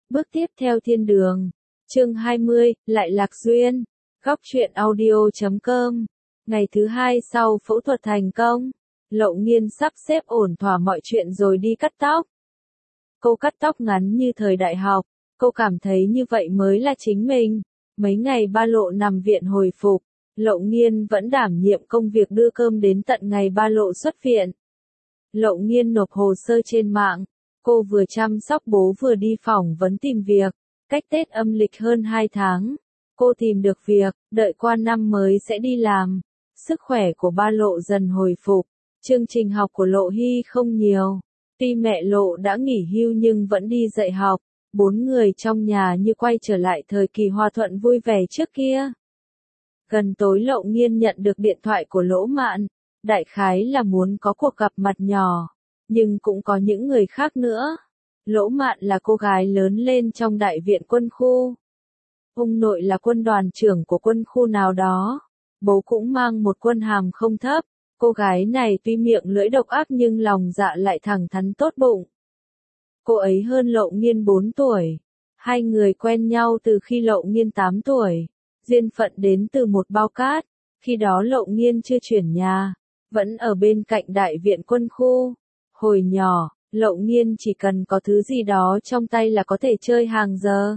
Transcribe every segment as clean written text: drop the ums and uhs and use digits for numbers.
Bước tiếp theo thiên đường. Chương 20, lại lạc duyên. Góc truyện audio.com. Ngày thứ 2 sau phẫu thuật thành công, Lộ Nghiên sắp xếp ổn thỏa mọi chuyện rồi đi cắt tóc. Cô cắt tóc ngắn như thời đại học, cô cảm thấy như vậy mới là chính mình. Mấy ngày ba Lộ nằm viện hồi phục, Lộ Nghiên vẫn đảm nhiệm công việc đưa cơm đến tận ngày ba Lộ xuất viện. Lộ Nghiên nộp hồ sơ trên mạng, cô vừa chăm sóc bố vừa đi phỏng vấn tìm việc. Cách Tết âm lịch hơn 2 tháng, cô tìm được việc, đợi qua năm mới sẽ đi làm. Sức khỏe của ba Lộ dần hồi phục, chương trình học của Lộ Hy không nhiều. Tuy mẹ Lộ đã nghỉ hưu nhưng vẫn đi dạy học, 4 người trong nhà như quay trở lại thời kỳ hòa thuận vui vẻ trước kia. Gần tối Lộ Nghiên nhận được điện thoại của Lỗ Mạn, đại khái là muốn có cuộc gặp mặt nhỏ, nhưng cũng có những người khác nữa. Lỗ Mạn là cô gái lớn lên trong đại viện quân khu. Ông nội là quân đoàn trưởng của quân khu nào đó, bố cũng mang một quân hàm không thấp. Cô gái này tuy miệng lưỡi độc ác nhưng lòng dạ lại thẳng thắn tốt bụng. Cô ấy hơn Lộ Nghiên 4 tuổi. Hai người quen nhau từ khi Lộ Nghiên 8 tuổi. Duyên phận đến từ một bao cát. Khi đó Lộ Nghiên chưa chuyển nhà, vẫn ở bên cạnh đại viện quân khu. Hồi nhỏ, Lộ Nghiên chỉ cần có thứ gì đó trong tay là có thể chơi hàng giờ.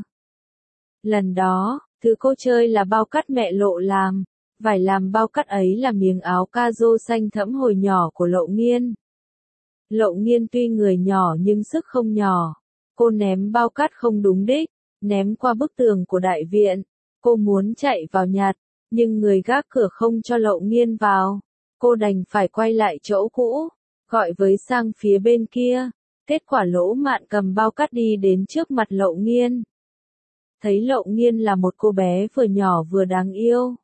Lần đó, thứ cô chơi là bao cát mẹ Lộ làm. Vải làm bao cát ấy là miếng áo ca-rô xanh thẫm hồi nhỏ của Lộ Nghiên. Lộ Nghiên tuy người nhỏ nhưng sức không nhỏ. Cô ném bao cát không đúng đích, ném qua bức tường của đại viện. Cô muốn chạy vào nhặt, nhưng người gác cửa không cho Lộ Nghiên vào. Cô đành phải quay lại chỗ cũ, gọi với sang phía bên kia. Kết quả Lỗ Mạn cầm bao cát đi đến trước mặt Lộ Nghiên. Thấy Lộ Nghiên là một cô bé vừa nhỏ vừa đáng yêu.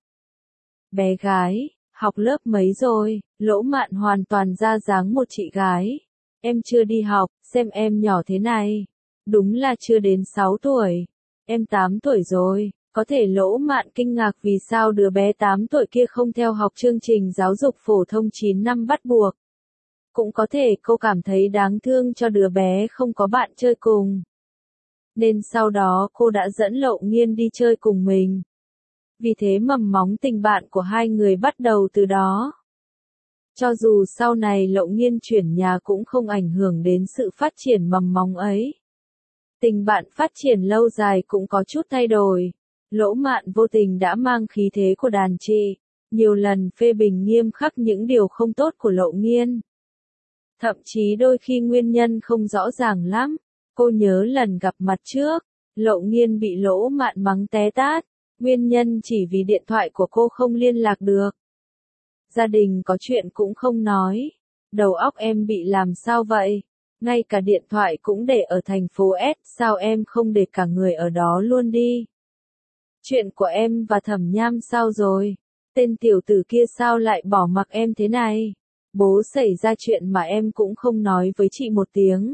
Bé gái, học lớp mấy rồi? Lỗ Mạn hoàn toàn ra dáng một chị gái. Em chưa đi học, xem em nhỏ thế này. Đúng là chưa đến 6 tuổi. Em 8 tuổi rồi. Có thể Lỗ Mạn kinh ngạc vì sao đứa bé 8 tuổi kia không theo học chương trình giáo dục phổ thông 9 năm bắt buộc. Cũng có thể cô cảm thấy đáng thương cho đứa bé không có bạn chơi cùng. Nên sau đó cô đã dẫn Lộ Nghiên đi chơi cùng mình. Vì thế mầm móng tình bạn của hai người bắt đầu từ đó. Cho dù sau này Lộ Nghiên chuyển nhà cũng không ảnh hưởng đến sự phát triển mầm móng ấy. Tình bạn phát triển lâu dài cũng có chút thay đổi. Lỗ Mạn vô tình đã mang khí thế của đàn chị, nhiều lần phê bình nghiêm khắc những điều không tốt của Lộ Nghiên. Thậm chí đôi khi nguyên nhân không rõ ràng lắm. Cô nhớ lần gặp mặt trước, Lộ Nghiên bị Lỗ Mạn mắng té tát. Nguyên nhân chỉ vì điện thoại của cô không liên lạc được. Gia đình có chuyện cũng không nói. Đầu óc em bị làm sao vậy? Ngay cả điện thoại cũng để ở thành phố S, sao em không để cả người ở đó luôn đi? Chuyện của em và Thẩm Nham sao rồi? Tên tiểu tử kia sao lại bỏ mặc em thế này? Bố xảy ra chuyện mà em cũng không nói với chị một tiếng.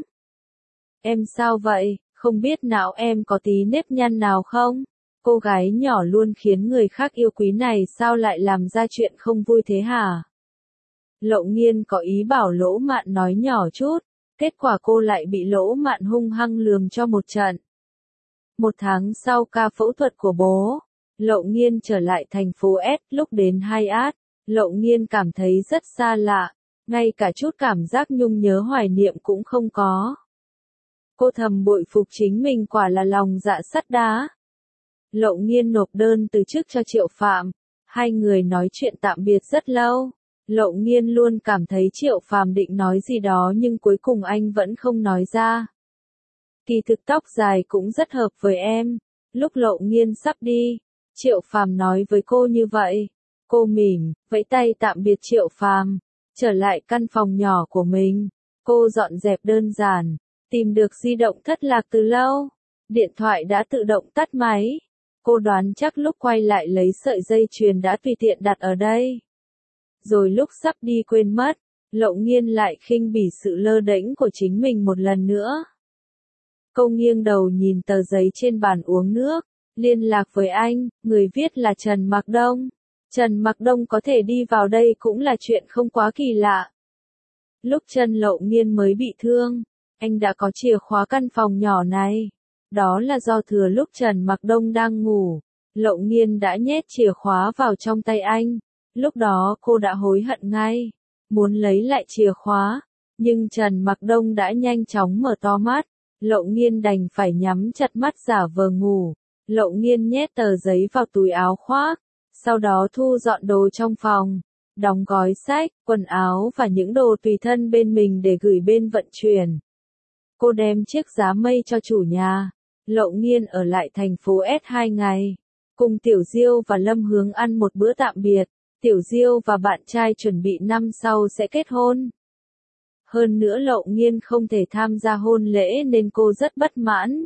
Em sao vậy? Không biết não em có tí nếp nhăn nào không? Cô gái nhỏ luôn khiến người khác yêu quý này sao lại làm ra chuyện không vui thế hả? Lộ Nghiên có ý bảo Lỗ Mạn nói nhỏ chút, kết quả cô lại bị Lỗ Mạn hung hăng lườm cho một trận. 1 tháng sau ca phẫu thuật của bố, Lộ Nghiên trở lại thành phố S. Lúc đến Hyatt, Lộ Nghiên cảm thấy rất xa lạ, ngay cả chút cảm giác nhung nhớ hoài niệm cũng không có. Cô thầm bội phục chính mình quả là lòng dạ sắt đá. Lộ Nghiên nộp đơn từ chức cho Triệu Phạm. Hai người nói chuyện tạm biệt rất lâu. Lộ Nghiên luôn cảm thấy Triệu Phạm định nói gì đó nhưng cuối cùng anh vẫn không nói ra. Kỳ thực tóc dài cũng rất hợp với em. Lúc Lộ Nghiên sắp đi, Triệu Phạm nói với cô như vậy. Cô mỉm, vẫy tay tạm biệt Triệu Phạm. Trở lại căn phòng nhỏ của mình. Cô dọn dẹp đơn giản. Tìm được di động thất lạc từ lâu. Điện thoại đã tự động tắt máy. Cô đoán chắc lúc quay lại lấy sợi dây chuyền đã tùy tiện đặt ở đây. Rồi lúc sắp đi quên mất, Lộ Nghiên lại khinh bỉ sự lơ đễnh của chính mình một lần nữa. Cô nghiêng đầu nhìn tờ giấy trên bàn uống nước, liên lạc với anh, người viết là Trần Mạc Đông. Trần Mạc Đông có thể đi vào đây cũng là chuyện không quá kỳ lạ. Lúc chân Lộ Nghiên mới bị thương, anh đã có chìa khóa căn phòng nhỏ này. Đó là do thừa lúc Trần Mặc Đông đang ngủ, Lậu Nghiên đã nhét chìa khóa vào trong tay anh. Lúc đó cô đã hối hận ngay, muốn lấy lại chìa khóa, nhưng Trần Mặc Đông đã nhanh chóng mở to mắt, Lậu Nghiên đành phải nhắm chặt mắt giả vờ ngủ. Lậu Nghiên nhét tờ giấy vào túi áo khoác, sau đó thu dọn đồ trong phòng, đóng gói sách, quần áo và những đồ tùy thân bên mình để gửi bên vận chuyển. Cô đem chiếc giá mây cho chủ nhà. Lậu Nghiên ở lại thành phố S 2 ngày, cùng Tiểu Diêu và Lâm Hướng ăn một bữa tạm biệt. Tiểu Diêu và bạn trai chuẩn bị năm sau sẽ kết hôn. Hơn nữa Lậu Nghiên không thể tham gia hôn lễ nên cô rất bất mãn.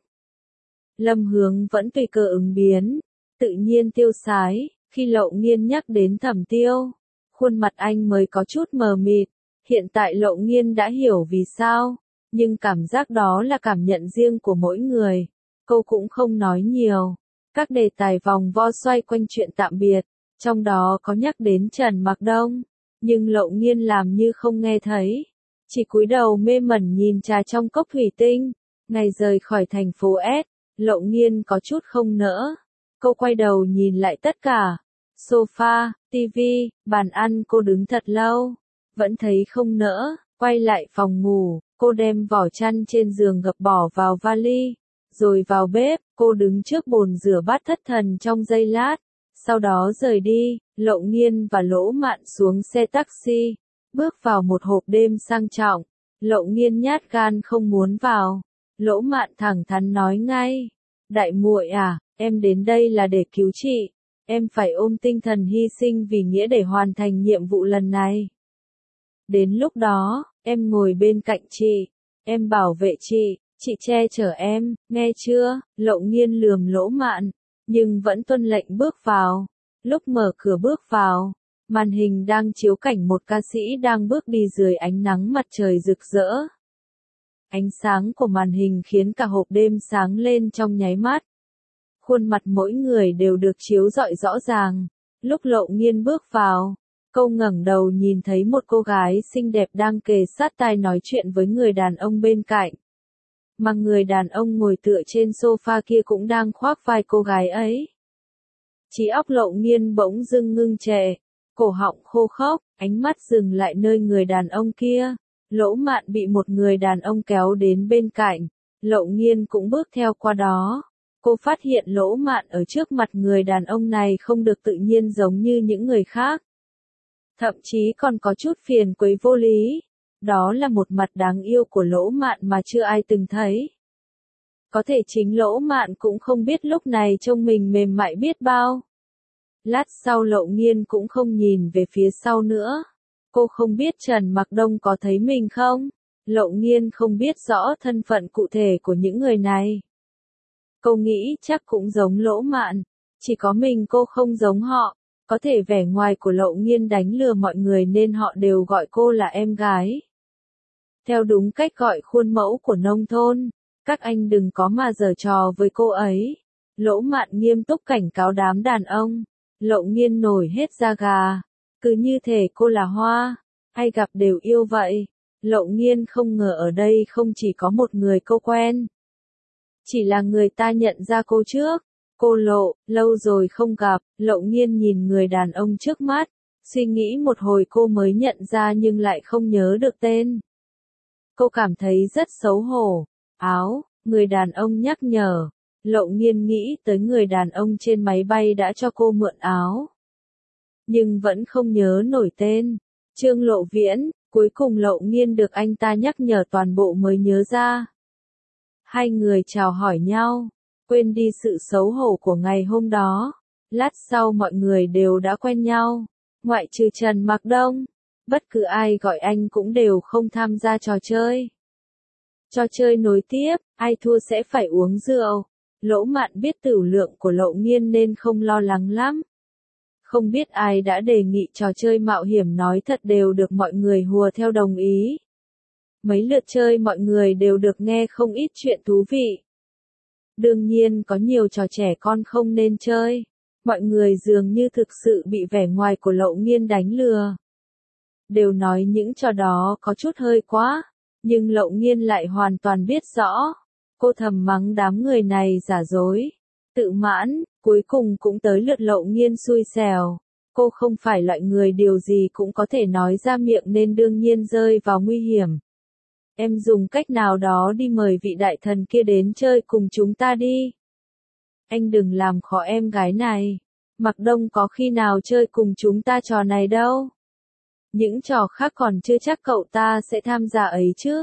Lâm Hướng vẫn tùy cơ ứng biến, tự nhiên tiêu sái, khi Lậu Nghiên nhắc đến Thẩm Tiêu, khuôn mặt anh mới có chút mờ mịt. Hiện tại Lậu Nghiên đã hiểu vì sao, nhưng cảm giác đó là cảm nhận riêng của mỗi người. Cô cũng không nói nhiều. Các đề tài vòng vo xoay quanh chuyện tạm biệt, trong đó có nhắc đến Trần Mặc Đông, nhưng Lậu Nghiên làm như không nghe thấy, chỉ cúi đầu mê mẩn nhìn trà trong cốc thủy tinh. Ngày rời khỏi thành phố S, Lậu Nghiên có chút không nỡ. Cô quay đầu nhìn lại tất cả, sofa, tivi, bàn ăn, cô đứng thật lâu, vẫn thấy không nỡ. Quay lại phòng ngủ, cô đem vỏ chăn trên giường gập bỏ vào vali, rồi vào bếp. Cô đứng trước bồn rửa bát thất thần trong giây lát, sau đó rời đi. Lậu Nghiên và Lỗ Mạn xuống xe taxi, bước vào một hộp đêm sang trọng. Lậu Nghiên nhát gan không muốn vào. Lỗ Mạn thẳng thắn nói ngay, đại muội à, em đến đây là để cứu chị, em phải ôm tinh thần hy sinh vì nghĩa để hoàn thành nhiệm vụ lần này. Đến lúc đó, em ngồi bên cạnh chị, em bảo vệ chị che chở em, nghe chưa? Lậu Nghiên lườm Lỗ Mạn, nhưng vẫn tuân lệnh bước vào. Lúc mở cửa bước vào, màn hình đang chiếu cảnh một ca sĩ đang bước đi dưới ánh nắng mặt trời rực rỡ. Ánh sáng của màn hình khiến cả hộp đêm sáng lên trong nháy mắt. Khuôn mặt mỗi người đều được chiếu rọi rõ ràng. Lúc Lậu Nghiên bước vào, cô ngẩng đầu nhìn thấy một cô gái xinh đẹp đang kề sát tai nói chuyện với người đàn ông bên cạnh. Mà người đàn ông ngồi tựa trên sofa kia cũng đang khoác vai cô gái ấy. Trí óc Lậu Nghiên bỗng dưng ngưng trệ, cổ họng khô khốc, ánh mắt dừng lại nơi người đàn ông kia. Lỗ Mạn bị một người đàn ông kéo đến bên cạnh, Lậu Nghiên cũng bước theo qua đó. Cô phát hiện Lỗ Mạn ở trước mặt người đàn ông này không được tự nhiên giống như những người khác. Thậm chí còn có chút phiền quấy vô lý. Đó là một mặt đáng yêu của Lỗ Mạn mà chưa ai từng thấy. Có thể chính Lỗ Mạn cũng không biết lúc này trông mình mềm mại biết bao. Lát sau Lậu Nghiên cũng không nhìn về phía sau nữa. Cô không biết Trần Mặc Đông có thấy mình không? Lậu Nghiên không biết rõ thân phận cụ thể của những người này. Cô nghĩ chắc cũng giống Lỗ Mạn, chỉ có mình cô không giống họ. Có thể vẻ ngoài của Lậu Nghiên đánh lừa mọi người nên họ đều gọi cô là em gái. Theo đúng cách gọi khuôn mẫu của nông thôn, các anh đừng có mà giở trò với cô ấy. Lỗ Mạn nghiêm túc cảnh cáo đám đàn ông. Lậu Nghiên nổi hết da gà, cứ như thể cô là hoa, ai gặp đều yêu vậy. Lậu Nghiên không ngờ ở đây không chỉ có một người cô quen, chỉ là người ta nhận ra cô trước. Cô Lộ, lâu rồi không gặp. Lậu Nghiên nhìn người đàn ông trước mắt, suy nghĩ một hồi cô mới nhận ra nhưng lại không nhớ được tên. Cô cảm thấy rất xấu hổ. Áo, người đàn ông nhắc nhở. Lậu Nghiên nghĩ tới người đàn ông trên máy bay đã cho cô mượn áo, nhưng vẫn không nhớ nổi tên. Trương Lộ Viễn, cuối cùng Lậu Nghiên được anh ta nhắc nhở toàn bộ mới nhớ ra. Hai người chào hỏi nhau, quên đi sự xấu hổ của ngày hôm đó. Lát sau mọi người đều đã quen nhau, ngoại trừ Trần Mặc Đông. Bất cứ ai gọi anh cũng đều không tham gia trò chơi. Trò chơi nối tiếp, ai thua sẽ phải uống rượu. Lỗ Mạn biết tửu lượng của Lậu Nghiên nên không lo lắng lắm. Không biết ai đã đề nghị trò chơi mạo hiểm nói thật đều được mọi người hùa theo đồng ý. Mấy lượt chơi mọi người đều được nghe không ít chuyện thú vị. Đương nhiên có nhiều trò trẻ con không nên chơi. Mọi người dường như thực sự bị vẻ ngoài của Lậu Nghiên đánh lừa. Đều nói những trò đó có chút hơi quá, nhưng Lậu Nghiên lại hoàn toàn biết rõ. Cô thầm mắng đám người này giả dối, tự mãn, cuối cùng cũng tới lượt Lộ Nghiên xui xẻo. Cô không phải loại người điều gì cũng có thể nói ra miệng nên đương nhiên rơi vào nguy hiểm. Em dùng cách nào đó đi mời vị đại thần kia đến chơi cùng chúng ta đi. Anh đừng làm khó em gái này. Mạc Đông có khi nào chơi cùng chúng ta trò này đâu. Những trò khác còn chưa chắc cậu ta sẽ tham gia ấy chứ.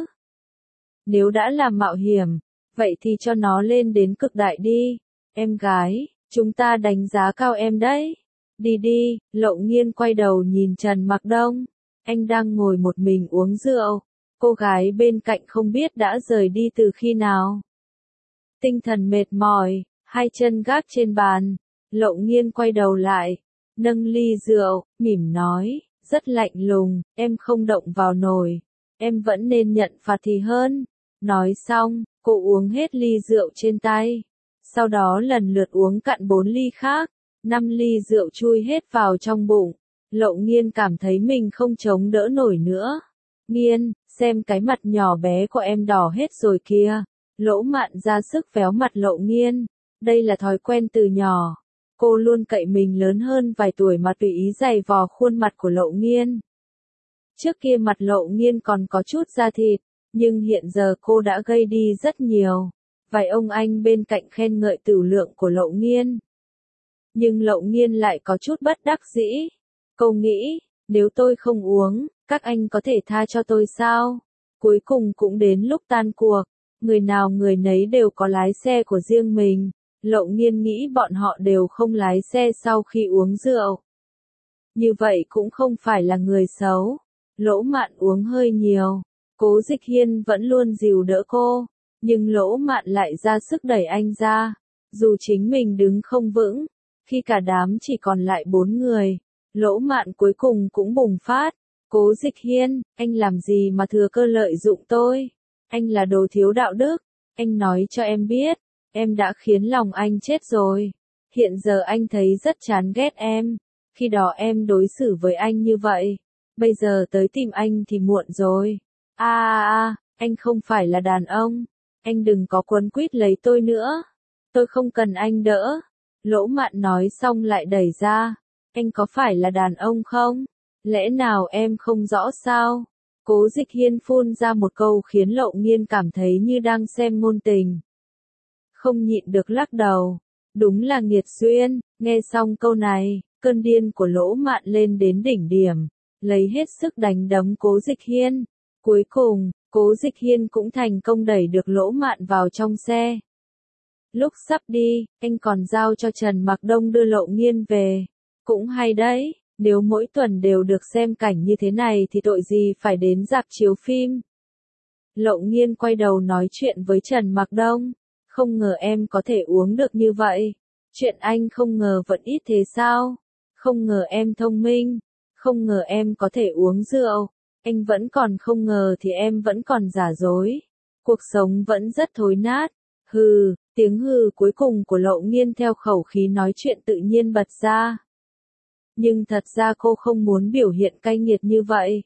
Nếu đã làm mạo hiểm, vậy thì cho nó lên đến cực đại đi. Em gái, chúng ta đánh giá cao em đấy. Đi đi, Lộ Nghiên quay đầu nhìn Trần Mạc Đông. Anh đang ngồi một mình uống rượu. Cô gái bên cạnh không biết đã rời đi từ khi nào. Tinh thần mệt mỏi, hai chân gác trên bàn. Lộ Nghiên quay đầu lại, nâng ly rượu, mỉm nói, rất lạnh lùng, em không động vào nổi. Em vẫn nên nhận phạt thì hơn. Nói xong, cô uống hết ly rượu trên tay. Sau đó lần lượt uống cạn 4 ly khác. 5 ly rượu chui hết vào trong bụng. Lộ Nghiên cảm thấy mình không chống đỡ nổi nữa. Nghiên, xem cái mặt nhỏ bé của em đỏ hết rồi kìa. Lỗ Mạn ra sức véo mặt Lộ Nghiên. Đây là thói quen từ nhỏ. Cô luôn cậy mình lớn hơn vài tuổi mà tùy ý giày vò khuôn mặt của Lộ Nghiên. Trước kia mặt Lộ Nghiên còn có chút da thịt, nhưng hiện giờ cô đã gầy đi rất nhiều. Vài ông anh bên cạnh khen ngợi tửu lượng của Lộ Nghiên. Nhưng Lộ Nghiên lại có chút bất đắc dĩ. Cô nghĩ, nếu tôi không uống, các anh có thể tha cho tôi sao? Cuối cùng cũng đến lúc tan cuộc, người nào người nấy đều có lái xe của riêng mình. Lộ Nghiên nghĩ bọn họ đều không lái xe sau khi uống rượu. Như vậy cũng không phải là người xấu. Lỗ Mạn uống hơi nhiều. Cố Dịch Hiên vẫn luôn dìu đỡ cô. Nhưng Lỗ Mạn lại ra sức đẩy anh ra. Dù chính mình đứng không vững. Khi cả đám chỉ còn lại 4 người. Lỗ Mạn cuối cùng cũng bùng phát. Cố Dịch Hiên, anh làm gì mà thừa cơ lợi dụng tôi? Anh là đồ thiếu đạo đức. Anh nói cho em biết. Em đã khiến lòng anh chết rồi. Hiện giờ anh thấy rất chán ghét em. Khi đó em đối xử với anh như vậy. Bây giờ tới tìm anh thì muộn rồi. Anh không phải là đàn ông. Anh đừng có quấn quýt lấy tôi nữa. Tôi không cần anh đỡ. Lỗ Mạn nói xong lại đẩy ra. Anh có phải là đàn ông không? Lẽ nào em không rõ sao? Cố Dịch Hiên phun ra một câu khiến Lộ Nghiên cảm thấy như đang xem ngôn tình. Không nhịn được lắc đầu. Đúng là nghiệt duyên. Nghe xong câu này, cơn điên của Lỗ Mạn lên đến đỉnh điểm. Lấy hết sức đánh đấm Cố Dịch Hiên. Cuối cùng, Cố Dịch Hiên cũng thành công đẩy được Lỗ Mạn vào trong xe. Lúc sắp đi, anh còn giao cho Trần Mạc Đông đưa Lộ Nghiên về. Cũng hay đấy, nếu mỗi tuần đều được xem cảnh như thế này thì tội gì phải đến rạp chiếu phim. Lộ Nghiên quay đầu nói chuyện với Trần Mạc Đông. Không ngờ em có thể uống được như vậy. Chuyện anh không ngờ vẫn ít thế sao? Không ngờ em thông minh. Không ngờ em có thể uống rượu. Anh vẫn còn không ngờ thì em vẫn còn giả dối. Cuộc sống vẫn rất thối nát. Hừ, tiếng hừ cuối cùng của Lộ Nghiên theo khẩu khí nói chuyện tự nhiên bật ra. Nhưng thật ra cô không muốn biểu hiện cay nghiệt như vậy.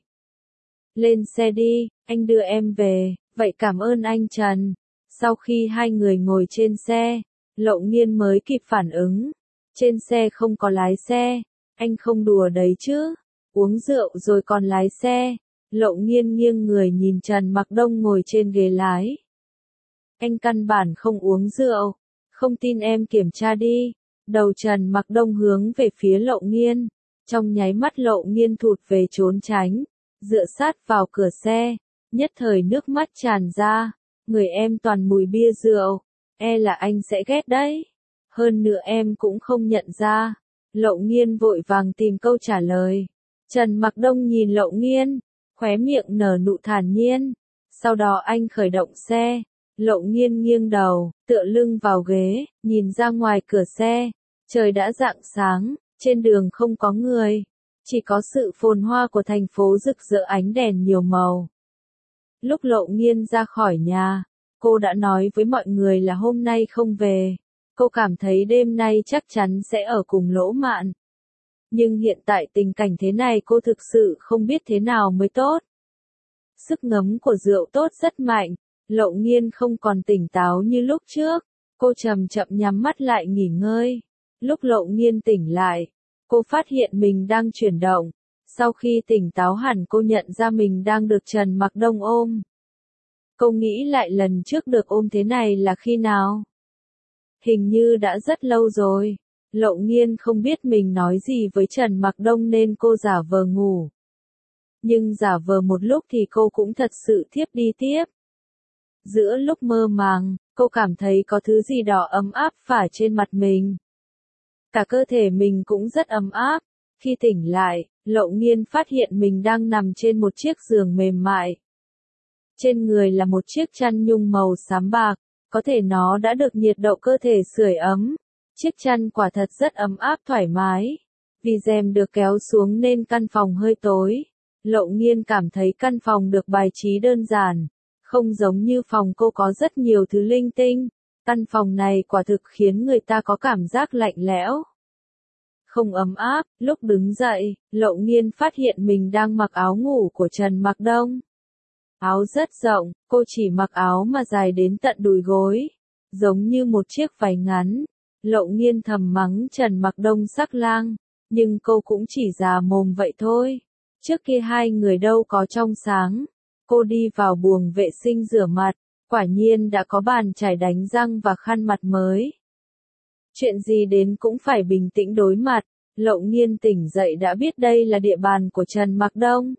Lên xe đi, anh đưa em về, vậy cảm ơn anh Trần. Sau khi hai người ngồi trên xe, Lộ Nghiên mới kịp phản ứng. Trên xe không có lái xe, anh không đùa đấy chứ. Uống rượu rồi còn lái xe. Lộ Nghiên nghiêng người nhìn Trần Mạc Đông ngồi trên ghế lái. Anh căn bản không uống rượu. Không tin em kiểm tra đi. Đầu Trần Mạc Đông hướng về phía Lộ Nghiên. Trong nháy mắt Lộ Nghiên thụt về trốn tránh. Dựa sát vào cửa xe. Nhất thời nước mắt tràn ra. Người em toàn mùi bia rượu. E là anh sẽ ghét đấy. Hơn nữa em cũng không nhận ra. Lộ Nghiên vội vàng tìm câu trả lời. Trần Mạc Đông nhìn Lộ Nghiên. Khóe miệng nở nụ thản nhiên. Sau đó anh khởi động xe. Lộ Nghiên nghiêng đầu, tựa lưng vào ghế, nhìn ra ngoài cửa xe. Trời đã rạng sáng, trên đường không có người. Chỉ có sự phồn hoa của thành phố rực rỡ ánh đèn nhiều màu. Lúc Lộ Nghiên ra khỏi nhà, cô đã nói với mọi người là hôm nay không về. Cô cảm thấy đêm nay chắc chắn sẽ ở cùng Lỗ Mạn. Nhưng hiện tại tình cảnh thế này cô thực sự không biết thế nào mới tốt. Sức ngấm của rượu tốt rất mạnh. Lộ Nghiên không còn tỉnh táo như lúc trước, cô chậm chậm nhắm mắt lại nghỉ ngơi. Lúc Lộ Nghiên tỉnh lại, cô phát hiện mình đang chuyển động. Sau khi tỉnh táo hẳn cô nhận ra mình đang được Trần Mặc Đông ôm. Cô nghĩ lại lần trước được ôm thế này là khi nào? Hình như đã rất lâu rồi. Lộ Nghiên không biết mình nói gì với Trần Mặc Đông nên cô giả vờ ngủ. Nhưng giả vờ một lúc thì cô cũng thật sự thiếp đi tiếp. Giữa lúc mơ màng, cô cảm thấy có thứ gì đó ấm áp phả trên mặt mình. Cả cơ thể mình cũng rất ấm áp. Khi tỉnh lại, Lộ Nghiên phát hiện mình đang nằm trên một chiếc giường mềm mại. Trên người là một chiếc chăn nhung màu xám bạc, có thể nó đã được nhiệt độ cơ thể sưởi ấm. Chiếc chăn quả thật rất ấm áp thoải mái. Vì rèm được kéo xuống nên căn phòng hơi tối. Lộ Nghiên cảm thấy căn phòng được bài trí đơn giản, không giống như phòng cô có rất nhiều thứ linh tinh. Căn phòng này quả thực khiến người ta có cảm giác lạnh lẽo, không ấm áp. Lúc đứng dậy, Lộ Nghiên phát hiện mình đang mặc áo ngủ của Trần Mặc Đông. Áo rất rộng, cô chỉ mặc áo mà dài đến tận đùi gối, giống như một chiếc váy ngắn. Lộ Nghiên thầm mắng Trần Mặc Đông sắc lang, nhưng cô cũng chỉ già mồm vậy thôi. Trước kia hai người đâu có trong sáng. Cô đi vào buồng vệ sinh rửa mặt, quả nhiên đã có bàn chải đánh răng và khăn mặt mới. Chuyện gì đến cũng phải bình tĩnh đối mặt. Lộ Nghiên tỉnh dậy đã biết đây là địa bàn của Trần Mặc Đông.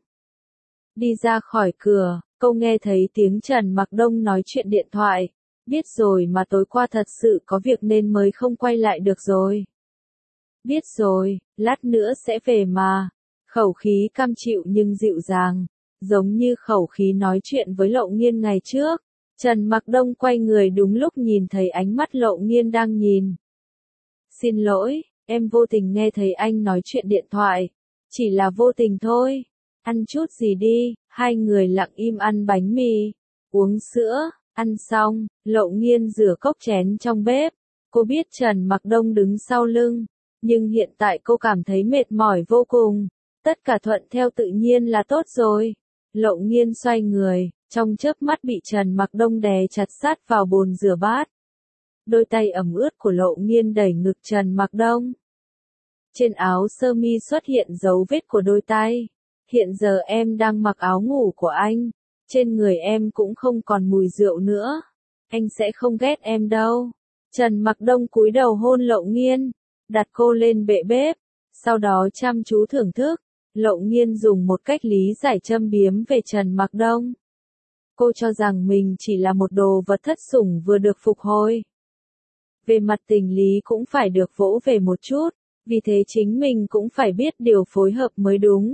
Đi ra khỏi cửa, cô nghe thấy tiếng Trần Mặc Đông nói chuyện điện thoại. Biết rồi mà tối qua thật sự có việc nên mới không quay lại được rồi. Biết rồi, lát nữa sẽ về mà. Khẩu khí cam chịu nhưng dịu dàng, giống như khẩu khí nói chuyện với Lộ Nghiên ngày trước. Trần Mặc Đông quay người đúng lúc nhìn thấy ánh mắt Lộ Nghiên đang nhìn. Xin lỗi, em vô tình nghe thấy anh nói chuyện điện thoại. Chỉ là vô tình thôi. Ăn chút gì đi. Hai người lặng im ăn bánh mì, uống sữa. Ăn xong, Lộ Nghiên rửa cốc chén trong bếp. Cô biết Trần Mặc Đông đứng sau lưng, nhưng hiện tại cô cảm thấy mệt mỏi vô cùng. Tất cả thuận theo tự nhiên là tốt rồi. Lộ Nghiên xoay người, trong chớp mắt bị Trần Mặc Đông đè chặt sát vào bồn rửa bát. Đôi tay ẩm ướt của Lộ Nghiên đẩy ngực Trần Mặc Đông. Trên áo sơ mi xuất hiện dấu vết của đôi tay. Hiện giờ em đang mặc áo ngủ của anh. Trên người em cũng không còn mùi rượu nữa. Anh sẽ không ghét em đâu. Trần Mặc Đông cúi đầu hôn Lộ Nghiên, đặt cô lên bệ bếp, sau đó chăm chú thưởng thức. Lộ Nghiên dùng một cách lý giải châm biếm về Trần Mặc Đông. Cô cho rằng mình chỉ là một đồ vật thất sủng vừa được phục hồi. Về mặt tình lý cũng phải được vỗ về một chút, vì thế chính mình cũng phải biết điều phối hợp mới đúng.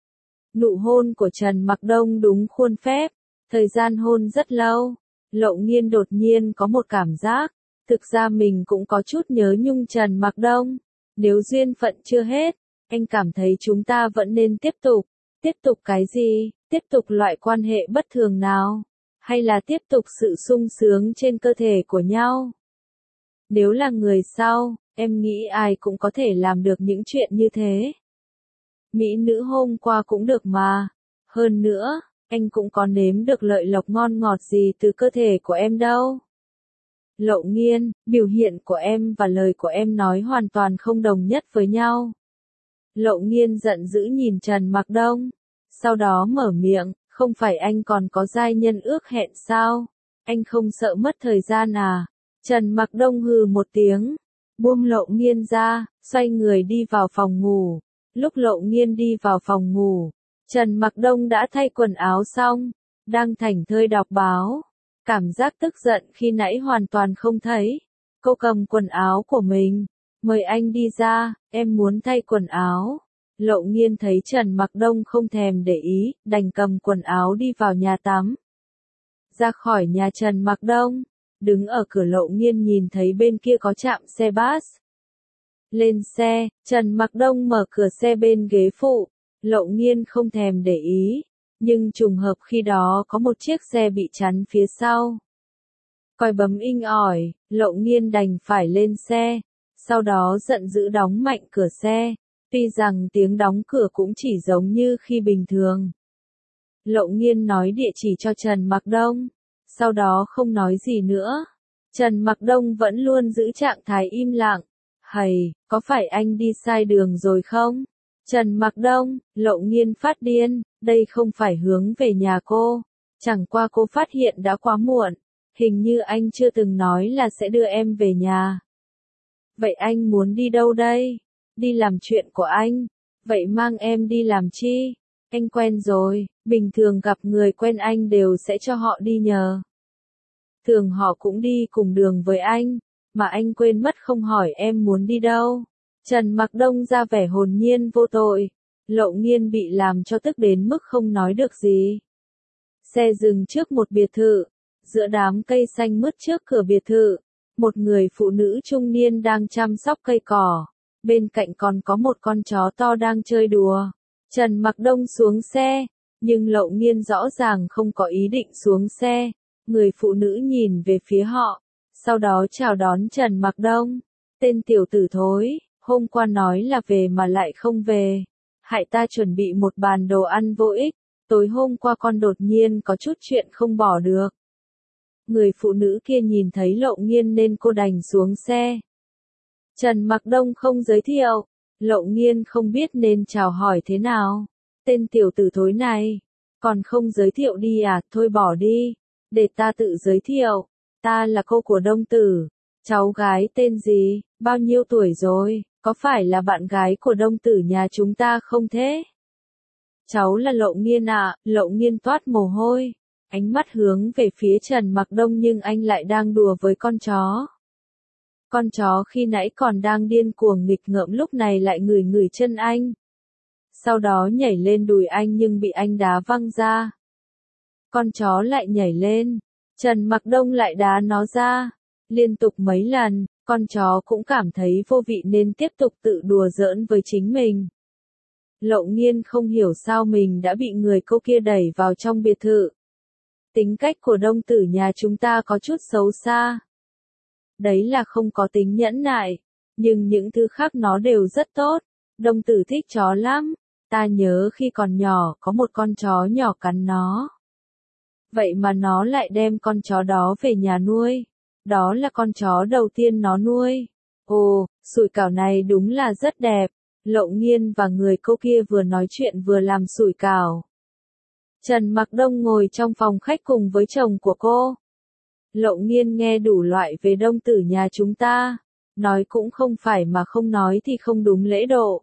Nụ hôn của Trần Mặc Đông đúng khuôn phép, thời gian hôn rất lâu. Lộ Nghiên đột nhiên có một cảm giác, thực ra mình cũng có chút nhớ nhung Trần Mặc Đông. Nếu duyên phận chưa hết, anh cảm thấy chúng ta vẫn nên tiếp tục. Tiếp tục cái gì? Tiếp tục loại quan hệ bất thường nào? Hay là tiếp tục sự sung sướng trên cơ thể của nhau? Nếu là người sau, em nghĩ ai cũng có thể làm được những chuyện như thế. Mỹ nữ hôm qua cũng được mà. Hơn nữa, anh cũng có nếm được lợi lộc ngon ngọt gì từ cơ thể của em đâu. Lộ Nghiên, biểu hiện của em và lời của em nói hoàn toàn không đồng nhất với nhau. Lộ Nghiên giận dữ nhìn Trần Mặc Đông. Sau đó mở miệng, không phải anh còn có giai nhân ước hẹn sao? Anh không sợ mất thời gian à? Trần Mặc Đông hừ một tiếng, buông Lộ Nghiên ra, xoay người đi vào phòng ngủ. Lúc Lộ Nghiên đi vào phòng ngủ, Trần Mặc Đông đã thay quần áo xong, đang thảnh thơi đọc báo. Cảm giác tức giận khi nãy hoàn toàn không thấy. Cô cầm quần áo của mình, mời anh đi ra, em muốn thay quần áo. Lộ Nghiên thấy Trần Mặc Đông không thèm để ý, đành cầm quần áo đi vào nhà tắm. Ra khỏi nhà Trần Mặc Đông, đứng ở cửa Lộ Nghiên nhìn thấy bên kia có trạm xe bus. Lên xe, Trần Mặc Đông mở cửa xe bên ghế phụ. Lộ Nghiên không thèm để ý, nhưng trùng hợp khi đó có một chiếc xe bị chắn phía sau. Còi bấm inh ỏi, Lộ Nghiên đành phải lên xe, sau đó giận dữ đóng mạnh cửa xe, tuy rằng tiếng đóng cửa cũng chỉ giống như khi bình thường. Lộ Nghiên nói địa chỉ cho Trần Mặc Đông, sau đó không nói gì nữa. Trần Mặc Đông vẫn luôn giữ trạng thái im lặng. Hầy, có phải anh đi sai đường rồi không? Trần Mặc Đông, Lộ Nghiên phát điên, đây không phải hướng về nhà cô. Chẳng qua cô phát hiện đã quá muộn. Hình như anh chưa từng nói là sẽ đưa em về nhà. Vậy anh muốn đi đâu đây? Đi làm chuyện của anh. Vậy mang em đi làm chi? Anh quen rồi, bình thường gặp người quen anh đều sẽ cho họ đi nhờ. Thường họ cũng đi cùng đường với anh, mà anh quên mất không hỏi em muốn đi đâu. Trần Mặc Đông ra vẻ hồn nhiên vô tội. Lộ Nghiên bị làm cho tức đến mức không nói được gì. Xe dừng trước một biệt thự. Giữa đám cây xanh mướt trước cửa biệt thự, một người phụ nữ trung niên đang chăm sóc cây cỏ. Bên cạnh còn có một con chó to đang chơi đùa. Trần Mặc Đông xuống xe, nhưng Lộ Nghiên rõ ràng không có ý định xuống xe. Người phụ nữ nhìn về phía họ, sau đó chào đón Trần Mặc Đông. Tên tiểu tử thối, hôm qua nói là về mà lại không về. Hại ta chuẩn bị một bàn đồ ăn vô ích, tối hôm qua con đột nhiên có chút chuyện không bỏ được. Người phụ nữ kia nhìn thấy Lộ Nghiên nên cô đành xuống xe. Trần Mặc Đông không giới thiệu, Lộ Nghiên không biết nên chào hỏi thế nào. Tên tiểu tử thối này, còn không giới thiệu đi à, thôi bỏ đi, để ta tự giới thiệu. Ta là cô của Đông Tử. Cháu gái tên gì, bao nhiêu tuổi rồi, có phải là bạn gái của Đông Tử nhà chúng ta không thế? Cháu là Lộ Nghiên ạ. Lộ Nghiên toát mồ hôi, ánh mắt hướng về phía Trần Mặc Đông nhưng anh lại đang đùa với con chó. Con chó khi nãy còn đang điên cuồng nghịch ngợm lúc này lại ngửi ngửi chân anh. Sau đó nhảy lên đùi anh nhưng bị anh đá văng ra. Con chó lại nhảy lên, Trần Mặc Đông lại đá nó ra. Liên tục mấy lần, con chó cũng cảm thấy vô vị nên tiếp tục tự đùa giỡn với chính mình. Lộ Nghiên không hiểu sao mình đã bị người cô kia đẩy vào trong biệt thự. Tính cách của Đông Tử nhà chúng ta có chút xấu xa. Đấy là không có tính nhẫn nại, nhưng những thứ khác nó đều rất tốt. Đông Tử thích chó lắm. Ta nhớ khi còn nhỏ có một con chó nhỏ cắn nó. Vậy mà nó lại đem con chó đó về nhà nuôi. Đó là con chó đầu tiên nó nuôi. Ồ, sủi cảo này đúng là rất đẹp. Lộ Nghiên và người cô kia vừa nói chuyện vừa làm sủi cảo. Trần Mặc Đông ngồi trong phòng khách cùng với chồng của cô. Lộ Nghiên nghe đủ loại về Đông Tử nhà chúng ta. Nói cũng không phải mà không nói thì không đúng lễ độ.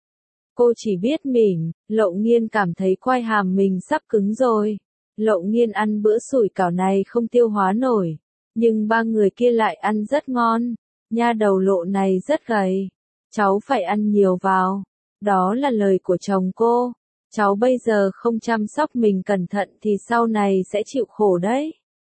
Cô chỉ biết mỉm. Lộ Nghiên cảm thấy quai hàm mình sắp cứng rồi. Lộ Nghiên ăn bữa sủi cảo này không tiêu hóa nổi. Nhưng ba người kia lại ăn rất ngon. Nha đầu Lộ này rất gầy. Cháu phải ăn nhiều vào. Đó là lời của chồng cô. Cháu bây giờ không chăm sóc mình cẩn thận thì sau này sẽ chịu khổ đấy.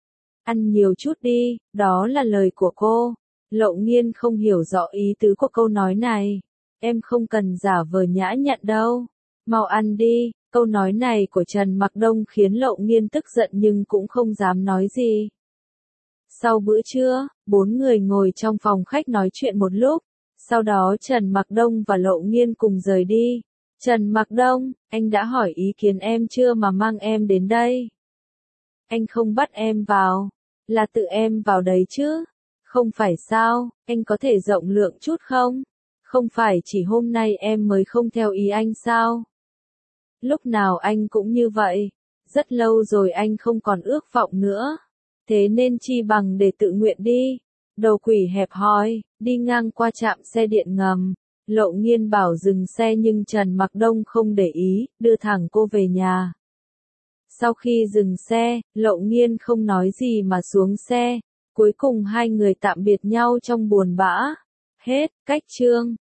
Ăn nhiều chút đi, đó là lời của cô. Lộ Nghiên không hiểu rõ ý tứ của câu nói này. Em không cần giả vờ nhã nhặn đâu. Mau ăn đi. Câu nói này của Trần Mặc Đông khiến Lộ Nghiên tức giận nhưng cũng không dám nói gì. Sau bữa trưa, 4 người ngồi trong phòng khách nói chuyện một lúc. Sau đó Trần Mặc Đông và Lộ Nghiên cùng rời đi. Trần Mặc Đông, anh đã hỏi ý kiến em chưa mà mang em đến đây? Anh không bắt em vào, là tự em vào đấy chứ? Không phải sao, anh có thể rộng lượng chút không? Không phải chỉ hôm nay em mới không theo ý anh sao? Lúc nào anh cũng như vậy. Rất lâu rồi anh không còn ước vọng nữa. Thế nên chi bằng để tự nguyện đi. Đầu quỷ hẹp hòi, đi ngang qua trạm xe điện ngầm. Lộ Nghiên bảo dừng xe nhưng Trần Mặc Đông không để ý, đưa thẳng cô về nhà. Sau khi dừng xe, Lộ Nghiên không nói gì mà xuống xe. Cuối cùng hai người tạm biệt nhau trong buồn bã. Hết, cách chương.